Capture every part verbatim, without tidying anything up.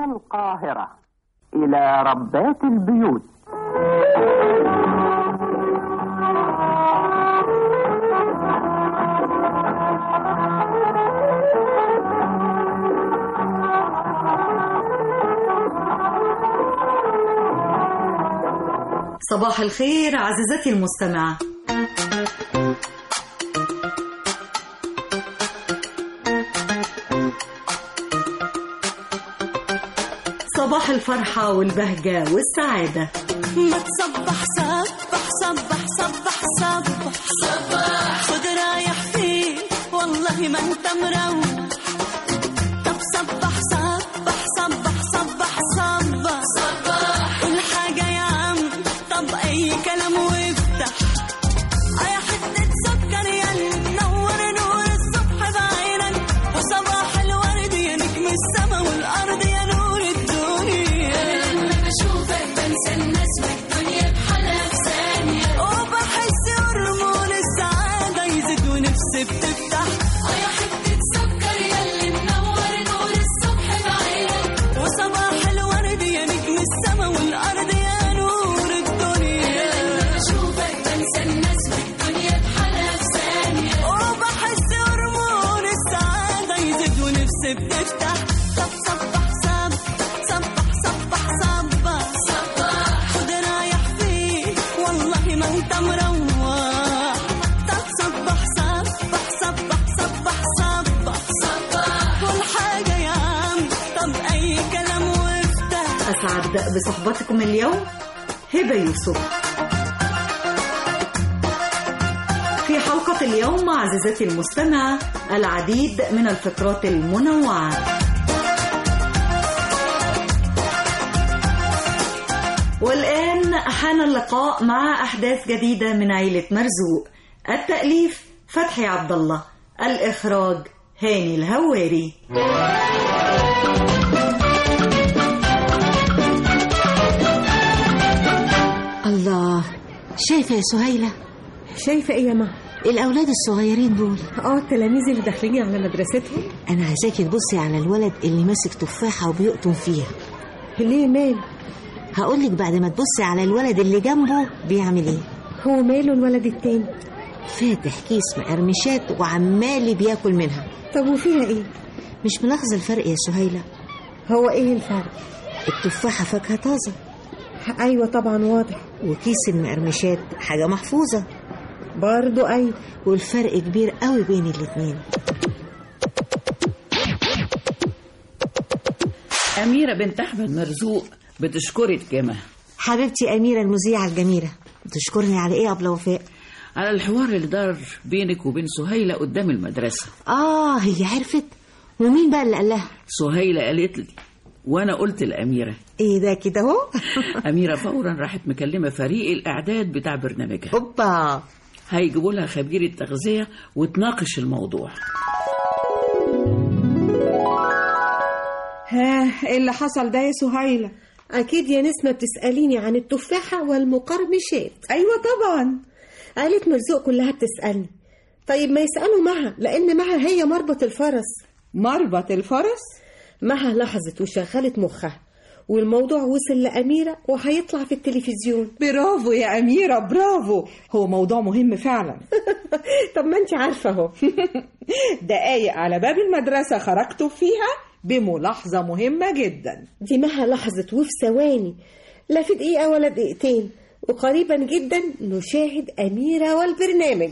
القاهرة إلى ربات البيوت. صباح الخير عزيزتي المستمعة. صباح الفرحة والبهجة والسعادة. ما تصبح صبح صبح صبح صبح صبح خد رايح فيه والله ما انت مروح. طب صبح صبح صبح صبح صبح صبح كل حاجة يا عم. طب أي كلام وافتح يا حتة سكر يا منور نور الصبح بعينك. وصباح الورد يا نجم السما والأرض يا نور الدنيا. لما بشوفك بنسى الناس والدنيا بحالها في ثانية. وبحس هرمون السعادة يزيد ونفسي بتفتح يا حتة سكر يا منور نور الصبح بعينك. وصباح الورد يا نجم السما والأرض يا نور الدنيا. لما بشوفك بنسى الناس والدنيا بحالها في ثانية. وبحس هرمون السعادة يزيد ونفسي بتفتح. طب صبح صبح صبح صبح صبح صبح خد رايح فيه والله ما انت مروح. طب صبح صبح صبح صبح صبح صبح كل حاجة يا عم. طب أي كلام وافتح. أسعد بصحبتكم اليوم هبة يوسف. في حلقة اليوم عزيزتي المستمعة العديد من الفقرات المنوعة. والآن حان اللقاء مع أحداث جديدة من عيلة مرزوق. التأليف فتحي عبد الله، الإخراج هاني الهواري. الله، شايفة يا سهيلة؟ شايفة ايه يا ماما؟ الأولاد الصغيرين دول. اه التلاميذ اللي داخلين على مدرستهم. أنا عايزاكي تبصي على الولد اللي ماسك تفاحة وبيقطم فيها. ليه ماله؟ هقولك بعد ما تبصي على الولد اللي جنبه بيعمل ايه. هو ماله الولد التاني؟ فاتح كيس مقرمشات وعمال بياكل منها. طب وفيها ايه؟ مش ملاحظة الفرق يا سهيلة؟ هو ايه الفرق؟ التفاحة فاكهة طازة. ايوه طبعا واضح. وكيس المقرمشات حاجة محفوظة برضو. ايوه، والفرق كبير قوي بين الاتنين. أميرة بنت أحمد مرزوق بتشكرك كما. حبيبتي أميرة المذيعة الجميلة، بتشكرني على ايه أبلة وفاء؟ على الحوار اللي دار بينك وبين سهيلة قدام المدرسة. آه هي عرفت؟ ومين بقى اللي قال لها؟ سهيلة قالت لي وأنا قلت لأميرة. ايه ده كده اهو؟ أميرة فورا راحت مكلمة فريق الإعداد بتاع برنامجها. هوبا، هيجيبوا لها خبير التغذية وتناقش الموضوع. ها ايه اللي حصل ده يا سهيلة؟ اكيد يا نسمة بتسأليني عن التفاحة والمقرمشات. ايوه طبعا، عائلة مرزوق كلها بتسألني. طيب ما يسألوا مها، لان مها هي مربط الفرس. مربط الفرس؟ مها لاحظت وشغلت مخها، والموضوع وصل لأميرة وهيطلع في التلفزيون. برافو يا أميرة، برافو، هو موضوع مهم فعلا. طب ما انت عارفة اهو. دقايق على باب المدرسة خرجت فيها بملاحظة مهمة جدا. دي مها لاحظت وفي ثواني، لا في دقيقة ولا دقيقتين، وقريبا جدا نشاهد أميرة والبرنامج.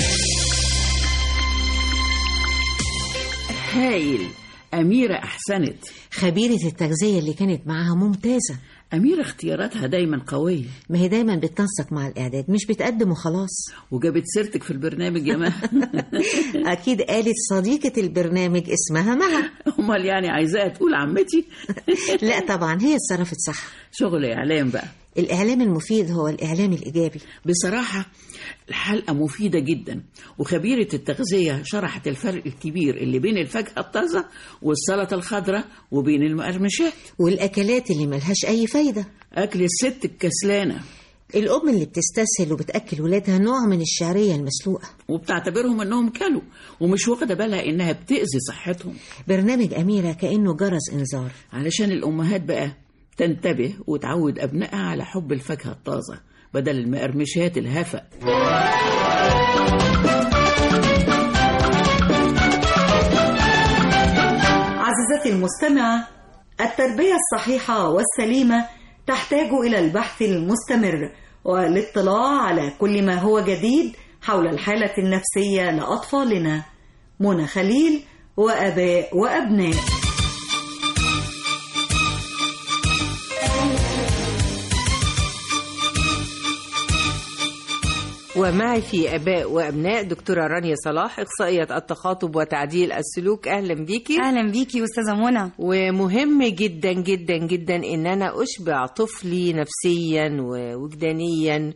هايل، أميرة أحسنت. خبيرة التغذية اللي كانت معاها ممتازة. أميرة اختياراتها دايما قوية. ما هي دايما بتنسق مع الإعداد، مش بتقدم وخلاص. وجابت سيرتك في البرنامج يا مها. أكيد قالت صديقة البرنامج اسمها مها. أمال يعني عايزاها تقول عمتي؟ لا طبعا، هي اتصرفت صح. شغل إعلام بقى. الإعلام المفيد هو الإعلام الإيجابي. بصراحة الحلقة مفيدة جدا، وخبيرة التغذية شرحت الفرق الكبير اللي بين الفاكهة الطازة والسلطة الخضراء وبين المقرمشات والأكلات اللي ملهاش أي فايدة. أكل الست الكسلانة. الأم اللي بتستسهل وبتأكل ولادها نوع من الشعرية المسلوقة، وبتعتبرهم انهم كلوا ومش واخده بالها انها بتأذي صحتهم. برنامج أميرة كأنه جرس إنذار علشان الأمهات بقى تنتبه وتعود أبنائها على حب الفاكهة الطازة بدل المقرمشات الهفة. عزيزتي المستمعة، التربية الصحيحة والسليمة تحتاج إلى البحث المستمر والاطلاع على كل ما هو جديد حول الحالة النفسية لأطفالنا. منى خليل، وآباء وأبناء. ومعي في آباء وأبناء دكتورة رانيا صلاح، إخصائية التخاطب وتعديل السلوك. أهلا بيكي. أهلا بيكي أستاذة منى. ومهم جدا جدا جدا إن أنا أشبع طفلي نفسيا ووجدانيا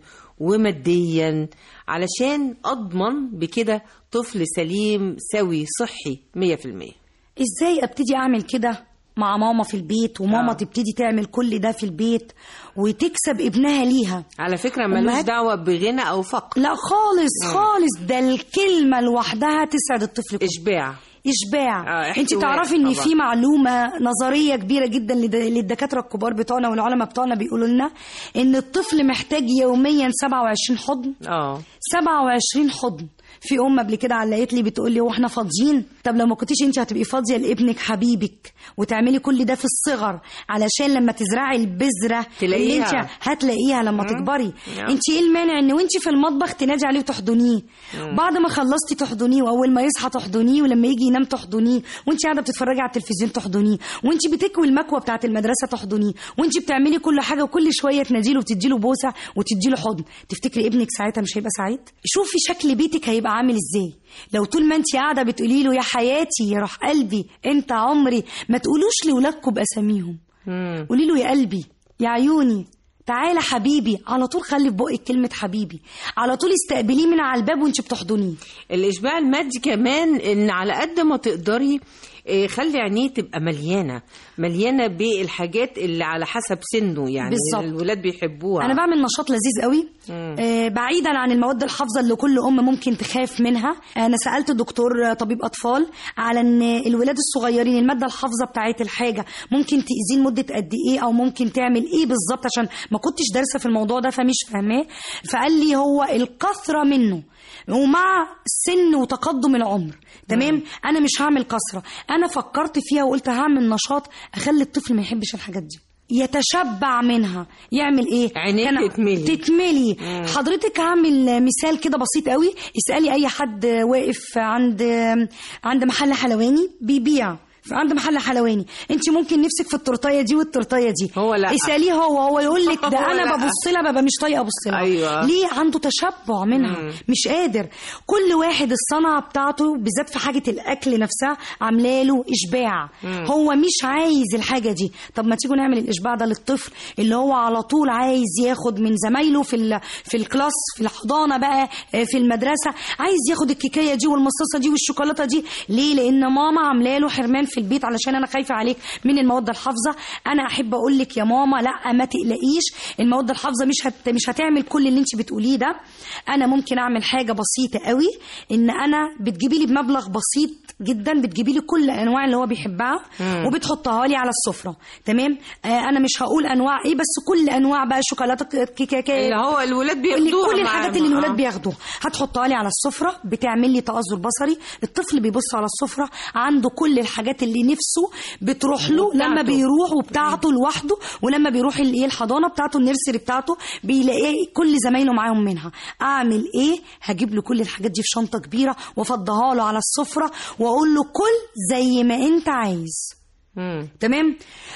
وماديا علشان أضمن بكده طفل سليم سوي صحي مية في المية. إزاي أبتدي أعمل كده مع ماما في البيت، وماما آه. تبتدي تعمل كل ده في البيت وتكسب ابنها ليها؟ على فكرة ملوش دعوة بغنى أو فقر، لا خالص آه. خالص. ده الكلمة لوحدها تسعد الطفل كله. إشباع إشباع. آه. انت تعرفي ان في معلومة نظرية كبيرة جدا للدكاترة الكبار بتوعنا والعلماء بتوعنا بيقولوا لنا ان الطفل محتاج يوميا سبعة وعشرين حضن. اه سبعة وعشرين حضن. في ام قبل كده علقت لي بتقول لي واحنا فاضيين؟ طب لو ما كنتيش انت هتبقي فاضيه لابنك حبيبك وتعملي كل ده في الصغر علشان لما تزرعي البذره اللي انت هتلاقيها لما تكبري. انت ايه المانع ان وانت في المطبخ تنادي عليه وتحضنيه، بعد ما خلصتي تحضنيه، واول ما يصحى تحضنيه، ولما يجي ينام تحضنيه، وانت قاعده بتتفرجي على التلفزيون تحضنيه، وانت بتكوي المكوه بتاعه المدرسه تحضنيه، وانت بتعملي كل حاجه، وكل شويه تناديله وتديله بوسه وتديله حضن. تفتكري ابنك ساعتها مش هيبقى سعيد؟ شوفي شكل بيتك هيبقى عامل ازاي لو طول ما انت قاعده بتقولي له يا حياتي، يا روح قلبي، انت عمري. ما تقولوش لاولادكم باساميهم، قولي له يا قلبي، يا عيوني، تعالى حبيبي. على طول خلي في بقك كلمه حبيبي، على طول استقبليه من على الباب وانت بتحضنيه. الاشباع المادي كمان، ان على قد ما تقدري خلي عينيه تبقى مليانه مليانه بالحاجات اللي على حسب سنه، يعني بالزبط. الولاد بيحبوها. انا بعمل نشاط لذيذ قوي آه بعيدا عن المواد الحافظه اللي كل ام ممكن تخاف منها. انا سالت دكتور طبيب اطفال على ان الولاد الصغيرين الماده الحافظه بتاعت الحاجه ممكن تاذيه لمده قد ايه، او ممكن تعمل ايه بالظبط، عشان ما كنتش دارسه في الموضوع ده فمش فاهماه. فقال لي هو الكثره منه ومع السن وتقدم العمر. تمام. مم. انا مش هعمل كسرة. انا فكرت فيها وقلت هعمل نشاط اخلي الطفل ما يحبش الحاجات دي، يتشبع منها. يعمل ايه؟ عينيه تتملي تتملي. مم. حضرتك هعمل مثال كده بسيط قوي. اسألي اي حد واقف عند عند محل حلواني بيبيع، عند محل حلواني، انت ممكن نفسك في التورتايه دي والتورتايه دي، هو لا اساليه هو هو يقول لك ده انا ببص لها ببقى مش طايقه ابص لها. أيوة. ليه؟ عنده تشبع منها. مم. مش قادر. كل واحد الصنعه بتاعته بالذات في حاجه الاكل نفسها عامله له اشباع. مم. هو مش عايز الحاجه دي. طب ما تيجوا نعمل الاشباع ده للطفل اللي هو على طول عايز ياخد من زمايله في في الكلاس، في الحضانه بقى، في المدرسه، عايز ياخد الكيكايه دي والمصاصه دي والشوكولاته دي. ليه؟ لان ماما عامله له حرمان في البيت علشان انا خايفه عليك من المواد الحافظه. انا احب اقول لك يا ماما لا ما تقلقيش، المواد الحافظه مش هت... مش هتعمل كل اللي انت بتقوليه ده. انا ممكن اعمل حاجه بسيطه قوي، ان انا بتجيبي لي بمبلغ بسيط جدا، بتجيبي لي كل انواع اللي هو بيحبها وبتحطها لي على السفره. تمام. آه انا مش هقول انواع ايه، بس كل انواع بقى، شوكولاته، كيكه، اللي هو الولاد بياخدوها، كل الحاجات اللي الولاد بياخدوها هتحطها لي على السفره. بتعمل لي تأذر بصري. الطفل بيبص على السفره عنده كل الحاجات اللي نفسه بتروح له لما بيروح، وبتاعته لوحده، ولما بيروح الايه الحضانه بتاعته النيرسري بتاعته بيلاقي كل زمايله معاهم منها. اعمل ايه؟ هجيب له كل الحاجات دي في شنطه كبيره وافضها له على السفره واقول له كل زي ما انت عايز. مم. تمام.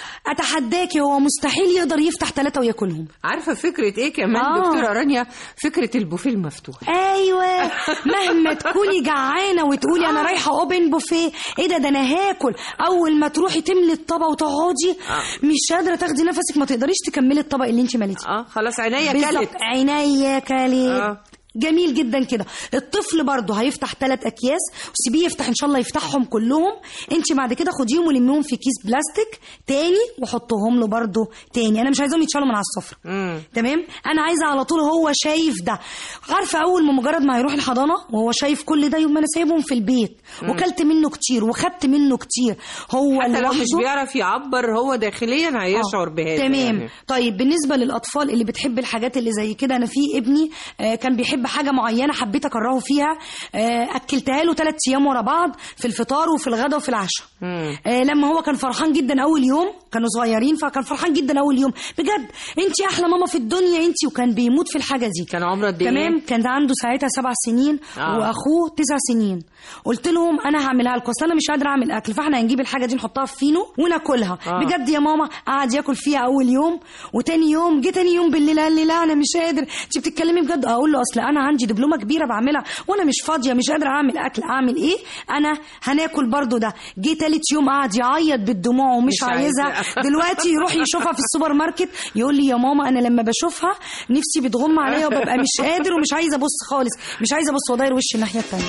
اتحداكي هو مستحيل يقدر يفتح ثلاثة وياكلهم. عارفه فكره ايه كمان آه. دكتوره رانيا؟ فكره البوفيه المفتوح. ايوه. مهما تكوني جعانه وتقولي انا رايحه اوبن بوفيه، ايه ده ده انا هاكل، اول ما تروحي تملي الطبق وتقعدي آه. مش قادره تاخدي نفسك، ما تقدريش تكملي الطبق اللي انت مليتيه. اه خلاص عينيا كلت. عينيا كلت. آه. جميل جدا كده. الطفل برضه هيفتح ثلاث اكياس وسيبيه يفتح ان شاء الله يفتحهم كلهم. انت بعد كده خديهم ولميهم في كيس بلاستيك تاني وحطهم له برضه تاني. انا مش عايزاهم يتشالوا من على السفره. تمام. انا عايزه على طول هو شايف ده. عارفه اول ما مجرد ما هيروح الحضانه وهو شايف كل ده، يوم ما انا سايبهم في البيت وكلت منه كتير وخدت منه كتير، هو حتى لو مش لوحده بيعرف يعبر هو داخليا هيشعر بهذا. تمام يعني. طيب بالنسبه للاطفال اللي بتحب الحاجات اللي زي كده، انا في ابني آه كان بيحب حاجه معينه حبيت اكرهه فيها، آه اكلتها له ثلاث ايام ورا بعض في الفطار وفي الغداء وفي العشاء. آه لما هو كان فرحان جدا اول يوم، كانوا صغيرين فكان فرحان جدا اول يوم، بجد انت احلى ماما في الدنيا انت، وكان بيموت في الحاجه دي. كان عمره قد ايه؟ تمام. كان عنده ساعتها سبع سنين آه. واخوه تسع سنين. قلت لهم انا هعملها لكم، اصل انا مش قادره اعمل اكل، فاحنا هنجيب الحاجه دي نحطها في فينو وناكلها. آه. بجد يا ماما قعد ياكل فيها اول يوم، وتاني يوم جه تاني يوم بالليل قال لي لا انا مش قادر. انت بتتكلمي بجد؟ اقول له اصل انا عندي دبلومه كبيره بعملها وانا مش فاضيه، مش قادره اعمل اكل، اعمل ايه؟ انا هناكل برضو ده. جه تالت يوم قعد يعيط بالدموع ومش عايزها. دلوقتي يروح يشوفها في السوبر ماركت يقول لي يا ماما انا لما بشوفها نفسي بتغم عليا وببقى مش قادر ومش عايزه ابص خالص، مش عايزه ابص وداير وشي الناحيه الثانيه.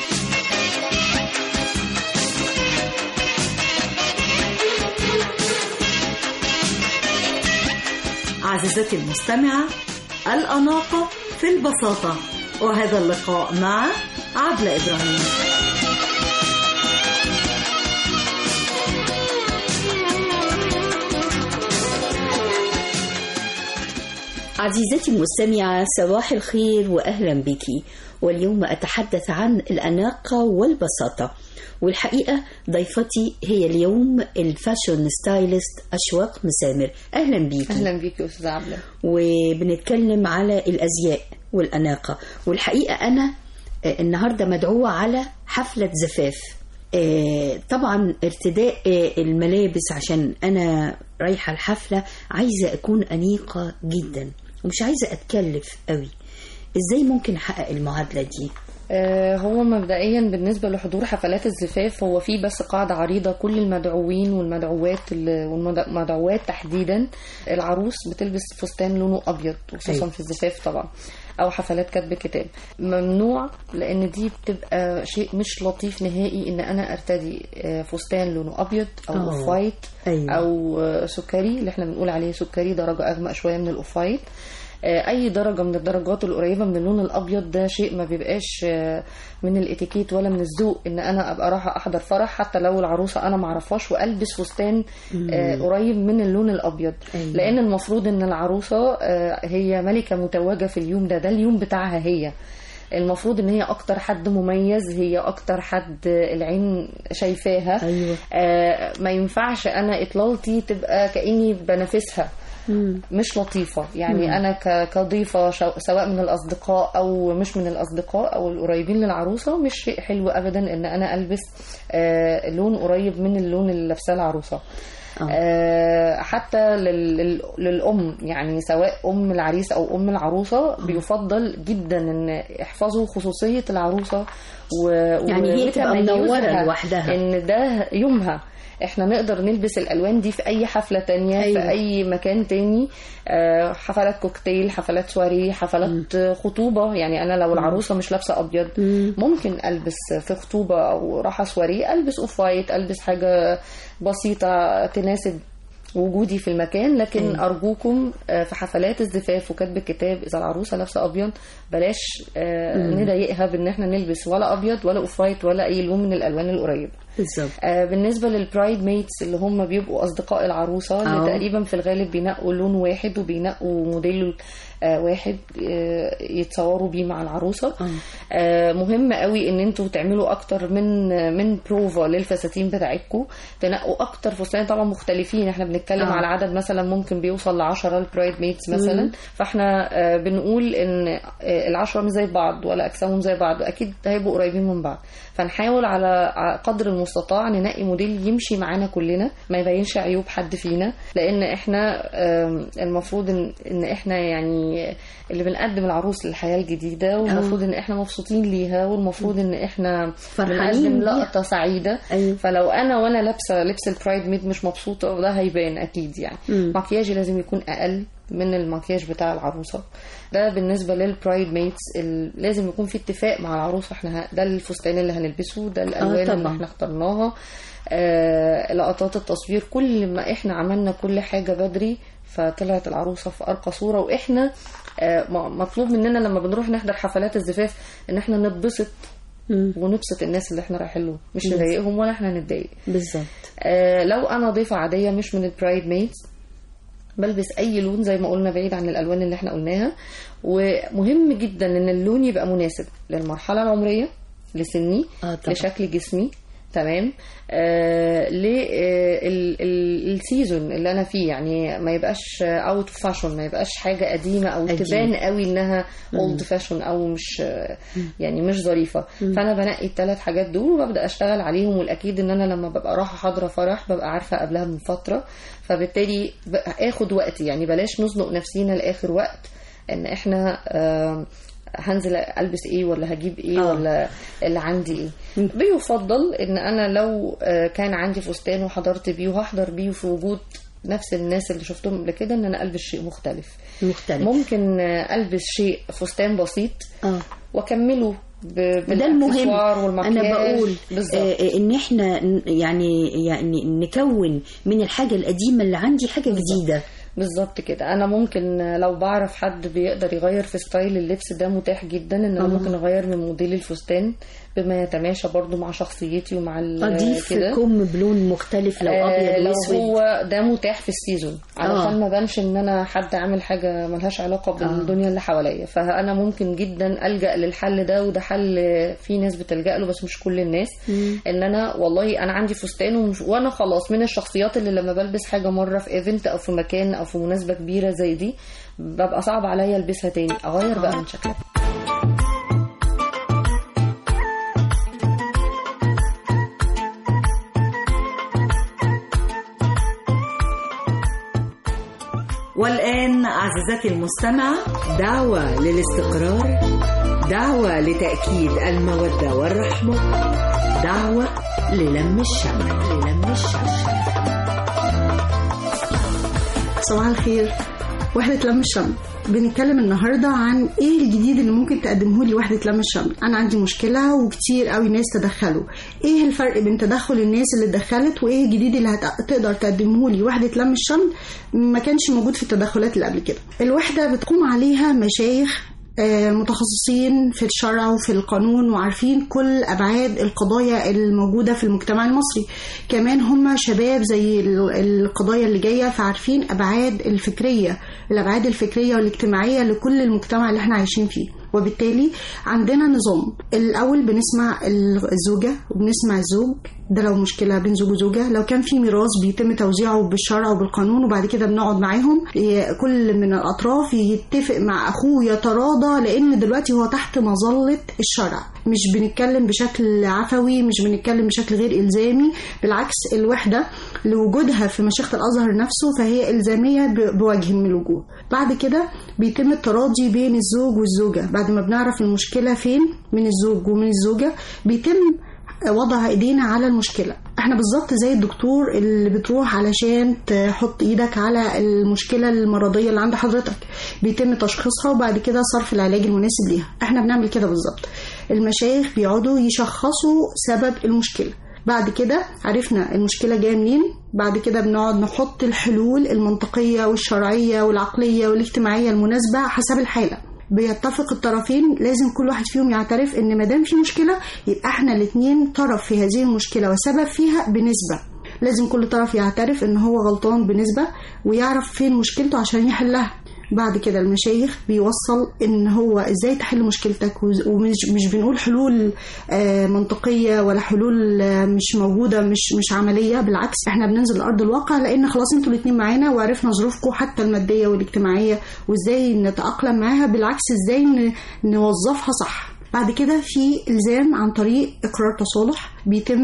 عزيزتي المستمعة، الأناقة في البساطة، وهذا اللقاء مع عبلة إبراهيم. عزيزتي المستمعة، صباح الخير وأهلا بك. واليوم أتحدث عن الأناقة والبساطة، والحقيقة ضيفتي هي اليوم الفاشون ستايلست أشواق مسامر. أهلا بيكي. أهلا بيكي أستاذة عبلة. وبنتكلم على الأزياء والأناقة، والحقيقة أنا النهاردة مدعوة على حفلة زفاف. طبعا ارتداء الملابس عشان أنا رايحة الحفلة عايزة أكون أنيقة جدا ومش عايزة أتكلف قوي. إزاي ممكن أحقق المعادلة دي؟ هو مبدئيا بالنسبة لحضور حفلات الزفاف هو في بس قاعدة عريضة، كل المدعوين والمدعوات والمدعوات تحديدا العروس بتلبس فستان لونه أبيض، وخصوصا في الزفاف طبعا أو حفلات كتب كتاب. ممنوع، لأن دي بتبقى شيء مش لطيف نهائي إن أنا أرتدي فستان لونه أبيض أو أوف وايت. أيوة. أو سكري اللي احنا بنقول عليه سكري، درجة أغمق شوية من الأوف وايت. اي درجه من الدرجات القريبه من اللون الابيض ده شيء ما بيبقاش من الاتيكيت ولا من الذوق ان انا ابقى رايحه احضر فرح حتى لو العروسه انا ما اعرفهاش والبس فستان قريب من اللون الابيض. أيوة. لان المفروض ان العروسه هي ملكه متوجه في اليوم ده، ده اليوم بتاعها، هي المفروض ان هي اكتر حد مميز، هي اكتر حد العين شايفاها. أيوة. آه ما ينفعش انا اطلالتي تبقى كاني بنافسها، مش لطيفة يعني. مم. أنا كضيفة سواء من الأصدقاء أو مش من الأصدقاء أو القريبين للعروسة، مش شيء حلو أبدا إن أنا ألبس آه لون قريب من اللون اللي لابساه العروسة. آه حتى لل... للأم يعني، سواء أم العريس أو أم العروسة بيفضل جدا إن يحفظوا خصوصية العروسة و... يعني هي تبقى منورة لوحدها، إن ده يومها. احنا نقدر نلبس الالوان دي في اي حفله تانية. أيوة. في اي مكان تاني، حفلات كوكتيل، حفلات سواري، حفلات م. خطوبه. يعني انا لو العروسه مش لابسه ابيض م. ممكن البس في خطوبه او راحه سواري البس اوف وايت، البس حاجه بسيطه تناسب وجودي في المكان. لكن أيوة. أرجوكم في حفلات الزفاف وكتب الكتاب إذا العروسة لابسة أبيض بلاش نضايقها بأن احنا نلبس ولا أبيض ولا أوف وايت ولا أي لون من الألوان القريبة. بالظبط. بالنسبة للبرايد ميتس اللي هم بيبقوا أصدقاء العروسة اللي تقريبا في الغالب بينقوا لون واحد وبينقوا موديل واحد يتصوروا بيه مع العروسة. أه. مهم قوي ان انتوا تعملوا اكتر من من بروفا للفساتين بتاعتكم، تنقوا اكتر فستان طبعا مختلفين. احنا بنتكلم أه. على عدد مثلا ممكن بيوصل لعشرة البرايد ميتس مثلا. مم. فاحنا بنقول ان العشرة مش زي بعض ولا اجسامهم زي بعض، واكيد هيبقوا قريبين من بعض. فنحاول على قدر المستطاع ننقي موديل يمشي معانا كلنا، ما يبينش عيوب حد فينا، لان احنا المفروض ان احنا يعني اللي بنقدم العروس للحياة الجديدة، والمفروض ان احنا مبسوطين ليها، والمفروض ان احنا بنقدم لقطة سعيدة. أيوة. فلو انا وانا لابسة لبس البرايد ميد مش مبسوطة ده هيبان اكيد يعني. مكياجي لازم يكون اقل، من المكياج بتاع العروسة. ده بالنسبة للبرايد ميتس لازم يكون في اتفاق مع العروسة، احنا ده الفستان اللي هنلبسه، ده الألوان آه اللي احنا اخترناها، آه لقطات التصوير، كل ما احنا عملنا كل حاجة بدري فطلعت العروسة في أرقى صورة. وإحنا مطلوب مننا لما بنروح نحضر حفلات الزفاف إن إحنا نتبسط ونبسط الناس اللي إحنا رايحين له، مش نضايقهم ولا إحنا نتضايق. بالظبط. آه لو أنا ضيفة عادية مش من البرايد ميدز بلبس أي لون زي ما قلنا بعيد عن الألوان اللي إحنا قلناها. ومهم جدا إن اللون يبقى مناسب للمرحلة العمرية، لسني، آه لشكل جسمي، تمام، آه للسيزون اللي انا فيه، يعني ما يبقاش اوت اوف فاشون، ما يبقاش حاجه قديمه او أجيب. تبان قوي انها اولد فاشون او مش يعني مش ظريفه. فانا بنقي الثلاث حاجات دول وببدا اشتغل عليهم. والاكيد ان انا لما ببقى رايحه حاضره فرح ببقى عارفه قبلها من فتره، فبالتالي اخد وقتي، يعني بلاش نزنق نفسينا لاخر وقت ان احنا آه هنزل البس ايه ولا هجيب ايه آه. ولا اللي عندي ايه. بيفضل ان انا لو كان عندي فستان وحضرت بيه وهحضر بيه في وجود نفس الناس اللي شفتهم قبل كده ان انا البس شيء مختلف. مختلف ممكن البس شيء فستان بسيط آه. واكمله ده المهم. انا بقول آه ان احنا يعني يعني نكون من الحاجه القديمه اللي عندي حاجه بالزبط. جديده. بالظبط كده. انا ممكن لو بعرف حد بيقدر يغير في ستايل اللبس ده متاح جدا ان انا ممكن اغير من موديل الفستان بما يتماشى برضو مع شخصيتي ومع اضيف كم بلون مختلف لو ابيض واسود. لو هو ده متاح في السيزون علشان ما بانش ان انا حد عامل حاجه ملهاش علاقه بالدنيا اللي حواليا. فانا ممكن جدا الجا للحل ده، وده حل في ناس بتلجا له بس مش كل الناس. مم. ان انا والله انا عندي فستان ومش وانا خلاص من الشخصيات اللي لما بلبس حاجه مره في ايفنت او في مكان او في مناسبه كبيره زي دي ببقى صعب عليا البسها تاني، اغير بقى من شكلها. والآن عزيزتي المستمعة دعوة للاستقرار، دعوة لتأكيد المودة والرحمة، دعوة للم الشمل للم الشمل. صباح الخير. وحدة لم الشمل بنتكلم النهاردة عن ايه الجديد اللي ممكن تقدمه لي وحدة لم الشمل. انا عندي مشكلة وكتير قوي ناس تدخلوا، ايه الفرق بين تدخل الناس اللي اتدخلت وايه الجديد اللي هتقدر تقدمه لي وحدة لم الشمل ما كانش موجود في التدخلات اللي قبل كده. الوحدة بتقوم عليها مشايخ متخصصين في الشرع وفي القانون وعارفين كل أبعاد القضايا الموجودة في المجتمع المصري. كمان هم شباب زي القضايا اللي جاية فعارفين أبعاد الفكرية الأبعاد الفكرية والاجتماعية لكل المجتمع اللي احنا عايشين فيه. وبالتالي عندنا نظام. الأول بنسمع الزوجة وبنسمع الزوج، ده لو مشكلة بين زوج وزوجة. لو كان في ميراث بيتم توزيعه بالشرع وبالقانون، وبعد كده بنقعد معاهم كل من الأطراف يتفق مع أخوه يتراضى، لأن دلوقتي هو تحت مظلة الشرع. مش بنتكلم بشكل عفوي، مش بنتكلم بشكل غير إلزامي. بالعكس الوحدة لوجودها في مشيخة الأزهر نفسه فهي إلزامية بوجه من الوجوه. بعد كده بيتم التراضي بين الزوج والزوجة. بعد ما بنعرف المشكلة فين من الزوج ومن الزوجة بيتم وضع ايدينا على المشكلة. احنا بالظبط زي الدكتور اللي بتروح علشان تحط ايدك على المشكلة المرضية اللي عند حضرتك، بيتم تشخيصها وبعد كده صرف العلاج المناسب ليها. احنا بنعمل كده بالظبط. المشايخ بيقعدوا يشخصوا سبب المشكلة. بعد كده عرفنا المشكلة جاية منين، بعد كده بنقعد نحط الحلول المنطقية والشرعية والعقلية والاجتماعية المناسبة حسب الحالة. بيتفق الطرفين، لازم كل واحد فيهم يعترف ان مادام في مشكلة يبقى احنا الاثنين طرف في هذه المشكلة وسبب فيها بنسبة. لازم كل طرف يعترف ان هو غلطان بنسبة ويعرف فين مشكلته عشان يحلها. بعد كده المشايخ بيوصل ان هو ازاي تحل مشكلتك، ومش مش بنقول حلول منطقية ولا حلول مش موجودة مش مش عملية. بالعكس احنا بننزل لأرض الواقع، لان خلاص انتوا الاثنين معانا وعرفنا ظروفكم حتى المادية والاجتماعية وازاي نتأقلم معاها. بالعكس ازاي نوظفها صح. بعد كده في إلزام عن طريق إقرار تصالح، بيتم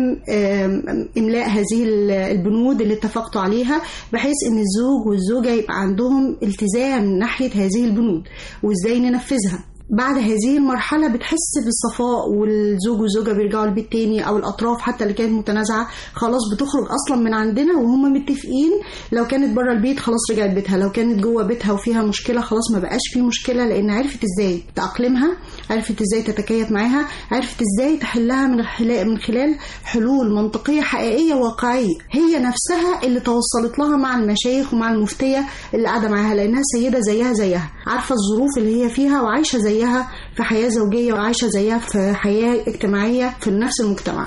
إملاء هذه البنود اللي اتفقتوا عليها بحيث إن الزوج والزوجة يبقى عندهم التزام ناحية هذه البنود وإزاي ننفذها. بعد هذه المرحلة بتحس بالصفاء، والزوج والزوجة بيرجعوا البيت تاني، أو الأطراف حتى اللي كانت متنازعة خلاص بتخرج أصلا من عندنا وهم متفقين. لو كانت بره البيت خلاص رجعت بيتها، لو كانت جوه بيتها وفيها مشكلة خلاص ما بقاش في مشكلة، لأن عرفت إزاي تأقلمها، عرفت إزاي تتكيف معاها، عرفت إزاي تحلها من من خلال حلول منطقية حقيقية واقعية هي نفسها اللي توصلت لها مع المشايخ ومع المفتية اللي قاعدة معاها، لأنها سيدة زيها زيها، عارفة الظروف اللي هي فيها وعايشة زيها في حياة زوجية وعايشة زيها في حياة اجتماعية في نفس المجتمع.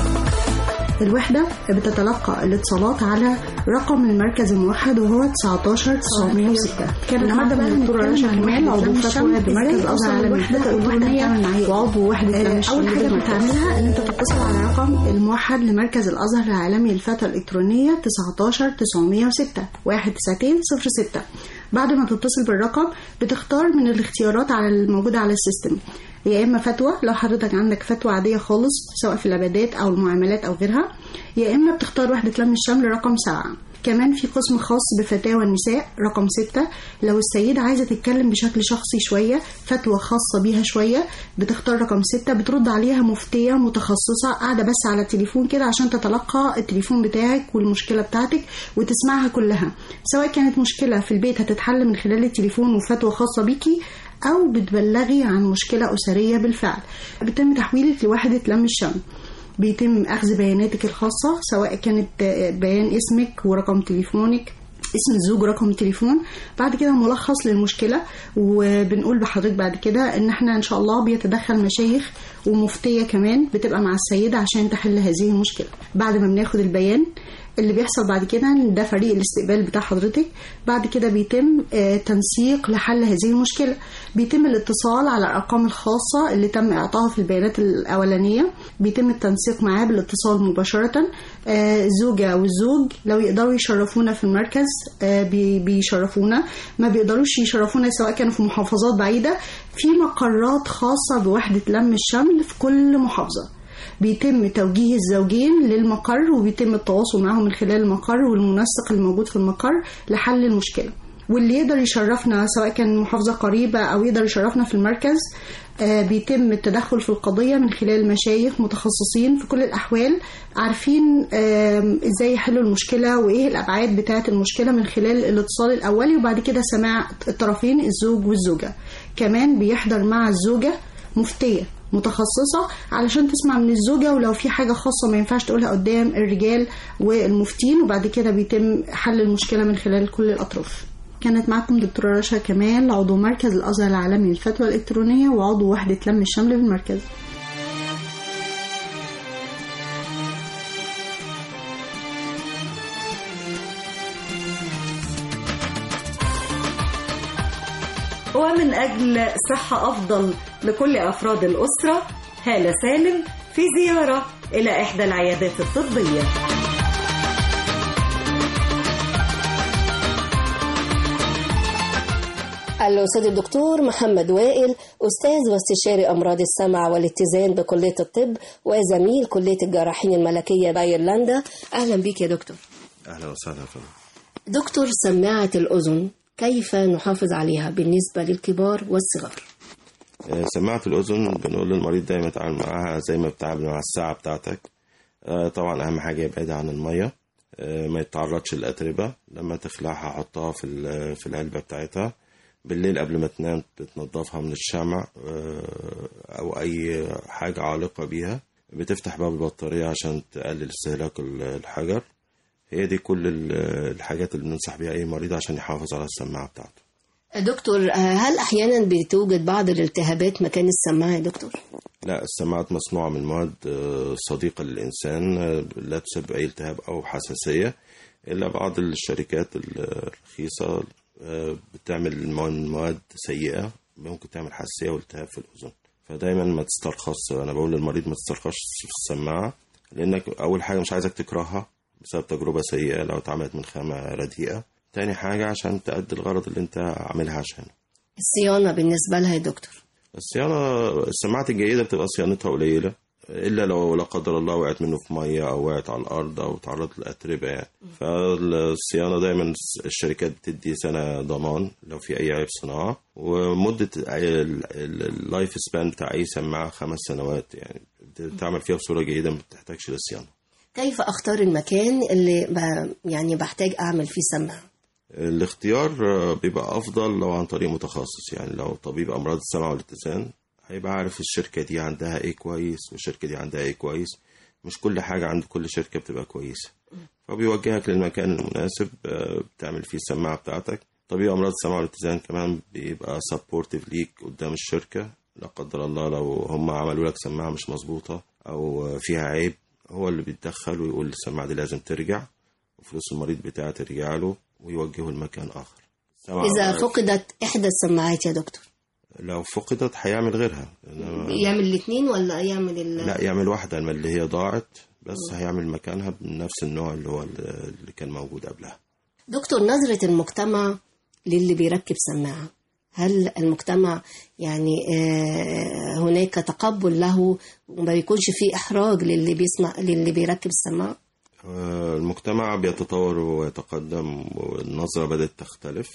الوحدة بتتلقى الاتصالات على رقم المركز الموحد وهو تسعتاشر تسعمية وستة. كانت معنا الدكتورة رشا كمال عضو فتوى بمركز الأزهر العالمي للفتوى الإلكترونية وعضو وحدة لم الشمل. أول حاجة بتعملها إن أنت تتصل على رقم الموحد لمركز الأزهر العالمي للفتوى الإلكترونية تسعتاشر تسعمية وستة واحد تسعتين صفر ستة. بعد ما تتصل بالرقم بتختار من الاختيارات على الموجودة على السيستم، يا إما فتوى لو حضرتك عندك فتوى عادية خالص سواء في العبادات أو المعاملات أو غيرها، يا إما بتختار وحدة لم الشمل رقم سبعة. كمان في قسم خاص بفتاوى النساء رقم ستة، لو السيدة عايزة تتكلم بشكل شخصي شوية، فتوى خاصة بيها شوية، بتختار رقم ستة، بترد عليها مفتية متخصصة قاعدة بس على التليفون كده عشان تتلقى التليفون بتاعك والمشكلة بتاعتك وتسمعها كلها، سواء كانت مشكلة في البيت هتتحل من خلال التليفون وفتوى خاصة بيكي، أو بتبلغي عن مشكلة أسرية بالفعل. بيتم تحويلك لوحدة لم الشمل، بيتم أخذ بياناتك الخاصة سواء كانت بيان اسمك ورقم تليفونك، اسم الزوج ورقم التليفون، بعد كده ملخص للمشكلة. وبنقول بحضرتك بعد كده ان احنا ان شاء الله بيتدخل مشايخ ومفتية كمان بتبقى مع السيدة عشان تحل هذه المشكلة. بعد ما بناخد البيان اللي بيحصل بعد كده ده فريق الاستقبال بتاع حضرتك، بعد كده بيتم تنسيق لحل هذه المشكلة، بيتم الاتصال على الأرقام الخاصة اللي تم إعطائها في البيانات الأولانية، بيتم التنسيق معاه بالاتصال مباشرة. الزوجة والزوج لو يقدروا يشرفونا في المركز بيشرفونا، ما بيقدروش يشرفونا سواء كانوا في محافظات بعيدة، في مقرات خاصة بوحدة لم الشمل في كل محافظة، بيتم توجيه الزوجين للمقر وبيتم التواصل معهم من خلال المقر والمنسق الموجود في المقر لحل المشكلة. واللي يقدر يشرفنا سواء كان محافظة قريبة أو يقدر يشرفنا في المركز بيتم التدخل في القضية من خلال مشايخ متخصصين في كل الأحوال عارفين إزاي يحلوا المشكلة وإيه الأبعاد بتاعة المشكلة من خلال الاتصال الأولي، وبعد كده سماع الطرفين الزوج والزوجة. كمان بيحضر مع الزوجة مفتية متخصصة علشان تسمع من الزوجة، ولو في حاجة خاصة ما ينفعش تقولها قدام الرجال والمفتين، وبعد كده بيتم حل المشكلة من خلال كل الأطراف. كانت معكم دكتورة رشا كمال عضو مركز الأزهر العالمي للفتوى الإلكترونية وعضو وحدة لم الشمل بالمركز. ومن أجل صحة أفضل لكل أفراد الأسرة، هالة سالم في زيارة إلى إحدى العيادات الطبية. الأستاذ الدكتور محمد وائل، أستاذ واستشاري أمراض السمع والاتزان بكلية الطب وزميل كلية الجراحين الملكية بأيرلندا. أهلا بك يا دكتور. أهلا وسهلا فيك دكتور. سماعة الأذن كيف نحافظ عليها بالنسبة للكبار والصغار؟ سماعة الأذن بنقول للمريض دايما يتعامل معها زي ما بتتعامل مع الساعة بتاعتك. طبعا أهم حاجة يبعد عن المية، ما يتعرضش للأتربة. لما تخلعها حطها في في العلبة بتاعتها. بالليل قبل ما تنام بتنضفها من الشمع أو أي حاجة عالقة بيها. بتفتح باب البطارية عشان تقلل استهلاك الحجر. هي دي كل الحاجات اللي بننصح بيها أي مريض عشان يحافظ على السماعة بتاعته. دكتور، هل أحيانا بتوجد بعض الالتهابات مكان السماعة يا دكتور؟ لا، السماعات مصنوعة من مواد صديقة للإنسان لا تسبب أي التهاب أو حساسية، إلا بعض الشركات الرخيصة بتعمل مواد سيئة ممكن تعمل حساسية والتهاب في الأذن. فدايما ما تسترخص، أنا بقول للمريض ما تسترخصش في السماعة، لأنك أول حاجة مش عايزك تكرهها بسبب تجربة سيئة لو اتعملت من خامة رديئة. تاني حاجة عشان تأدي الغرض اللي انت عاملها عشانه. الصيانة بالنسبة لها يا دكتور؟ الصيانة، السماعات الجيدة بتبقى صيانتها قليلة، إلا لو لا قدر الله وقعت منه في مية أو وقعت على الأرض أو تعرضت للأتربة يعني. فالصيانة دايما الشركات بتدي سنة ضمان لو في أي عيب صناعة، ومدة اللايف سبان بتاع أي سماعة خمس سنوات يعني بتعمل فيها بصورة جيدة ما بتحتاجش للصيانة. كيف أختار المكان اللي يعني بحتاج أعمل فيه سماعة؟ الاختيار بيبقى أفضل لو عن طريق متخصص، يعني لو طبيب أمراض السمع والاتزان هيبقى عارف الشركة دي عندها إيه كويس والشركة دي عندها إيه كويس. مش كل حاجة عند كل شركة بتبقى كويسة، فبيوجهك للمكان المناسب بتعمل فيه السماعة بتاعتك. طبيب أمراض السمع والاتزان كمان بيبقى سبورتيف ليك قدام الشركة، لا قدر الله لو هم عملوا لك سماعة مش مظبوطة أو فيها عيب هو اللي بيتدخل ويقول السماعة دي لازم ترجع وفلوس المريض بتاعه ترجع له ويوجهه لمكان آخر. إذا فقدت إحدى السماعات يا دكتور؟ لو فقدت هيعمل غيرها. يعمل الاثنين ولا يعمل ال... لا يعمل واحدة اللي هي ضاعت بس م. هيعمل مكانها بنفس النوع اللي هو اللي كان موجود قبلها. دكتور، نظرة المجتمع للي بيركب سماعة، هل المجتمع يعني آه هناك تقبل له وما بيكونش فيه إحراج للي بيسمع للي بيركب السماعة؟ آه المجتمع بيتطور ويتقدم والنظرة بدأت تختلف،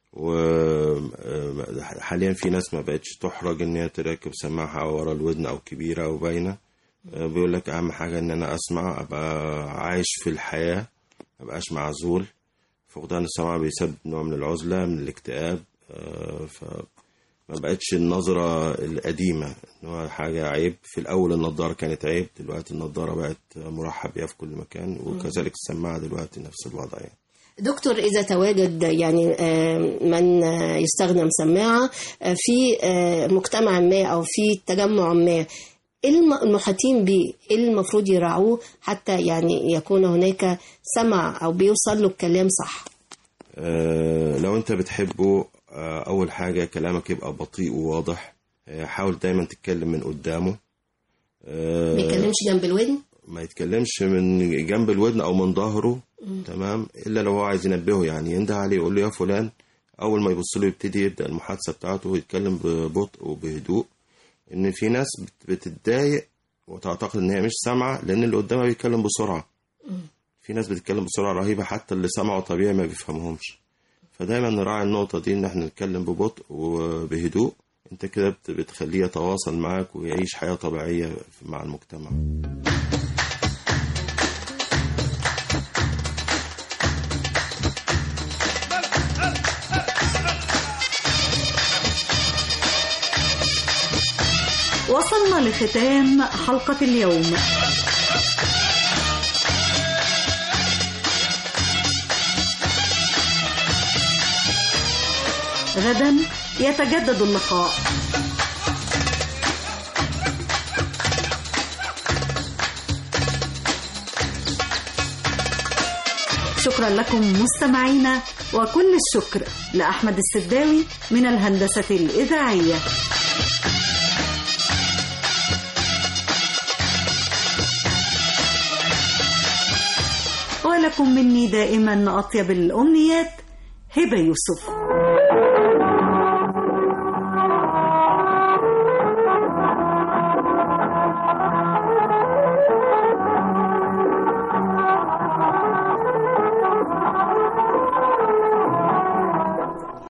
وحاليا في ناس ما بقتش تحرج ان هي تركب سماعة ورا الودن او كبيرة او باينة. بيقول لك اهم حاجة ان انا اسمع ابقى عايش في الحياة ما بقاش معزول. فقدان السمع بيسبب نوع من العزلة من الاكتئاب، فما بقتش النظرة القديمة ان هو حاجة عيب. في الاول النظارة كانت عيب، دلوقتي النظارة بقت مرحب بيها في كل مكان، وكذلك السماعة دلوقتي نفس الوضع يعني. دكتور، إذا تواجد يعني من يستخدم سماعة في مجتمع ما أو في تجمع ما، المحيطين به المفروض يراعوه حتى يعني يكون هناك سمع أو بيوصل له الكلام صح؟ أه لو أنت بتحبه أول حاجة كلامك يبقى بطيء وواضح. حاول دايما تتكلم من قدامه. أه ما يتكلمش جنب الودن؟ ما يتكلمش من جنب الودن او من ظهره. تمام، الا لو هو عايز ينبهه يعني ينده عليه يقول له يا فلان. اول ما يبص له يبتدي يبدا المحادثه بتاعته ويتكلم ببطء وبهدوء. ان في ناس بتتضايق وتعتقد ان هي مش سامعه لان اللي قدامها بيتكلم بسرعه. في ناس بتتكلم بسرعه رهيبه حتى اللي سمعوا طبيعي ما بيفهمهمش. فدايما نراعي النقطه دي ان احنا نتكلم ببطء وبهدوء. انت كده بتخليه يتواصل معاك ويعيش حياه طبيعيه مع المجتمع. وصلنا لختام حلقة اليوم. غدا يتجدد اللقاء. شكرا لكم مستمعينا، وكل الشكر لأحمد السداوي من الهندسة الإذاعية. ولكم مني دائما أطيب الأمنيات، هبة يوسف.